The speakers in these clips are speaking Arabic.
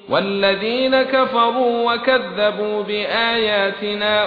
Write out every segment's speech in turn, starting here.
والذين كفروا وكذبوا بآياتنا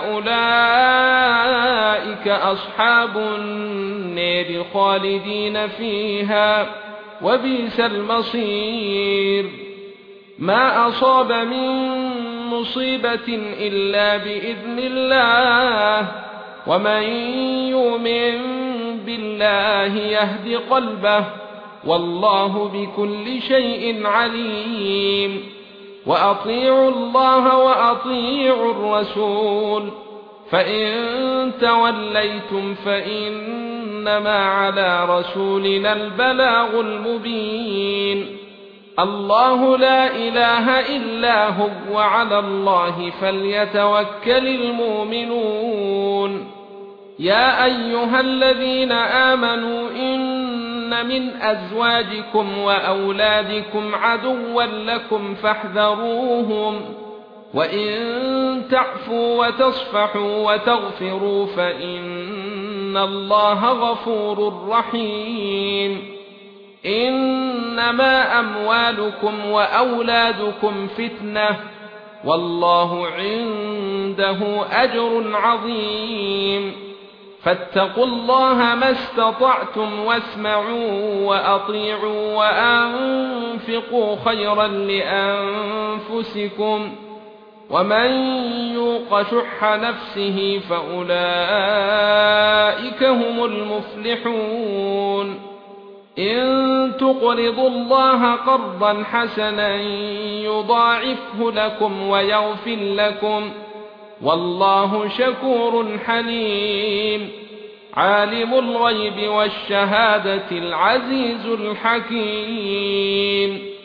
أولئك أصحاب النار خالدين فيها وبئس المصير. ما أصاب من مصيبة إلا بإذن الله، ومن يؤمن بالله يهد قلبه، والله بكل شيء عليم. وأطيعوا الله وأطيعوا الرسول، فإن توليتم فإنما على رسولنا البلاغ المبين. الله لا إله إلا هو وعلى الله فليتوكل المؤمنون. يا أيها الذين آمنوا إن من أزواجكم وأولادكم عدوا لكم فاحذروهم، وإن تعفوا وتصفحوا وتغفروا فإن الله غفور رحيم. إنما أموالكم وأولادكم فتنة، والله عنده أجر عظيم. فاتقوا الله ما استطعتم واسمعوا وأطيعوا وأنفقوا خيرا لأنفسكم، ومن يوق شح نفسه فأولئك هم المفلحون. إن تقرضوا الله قرضا حسنا يضاعفه لكم ويغفر لكم، والله شكور حليم. عالم الغيب والشهادة العزيز الحكيم.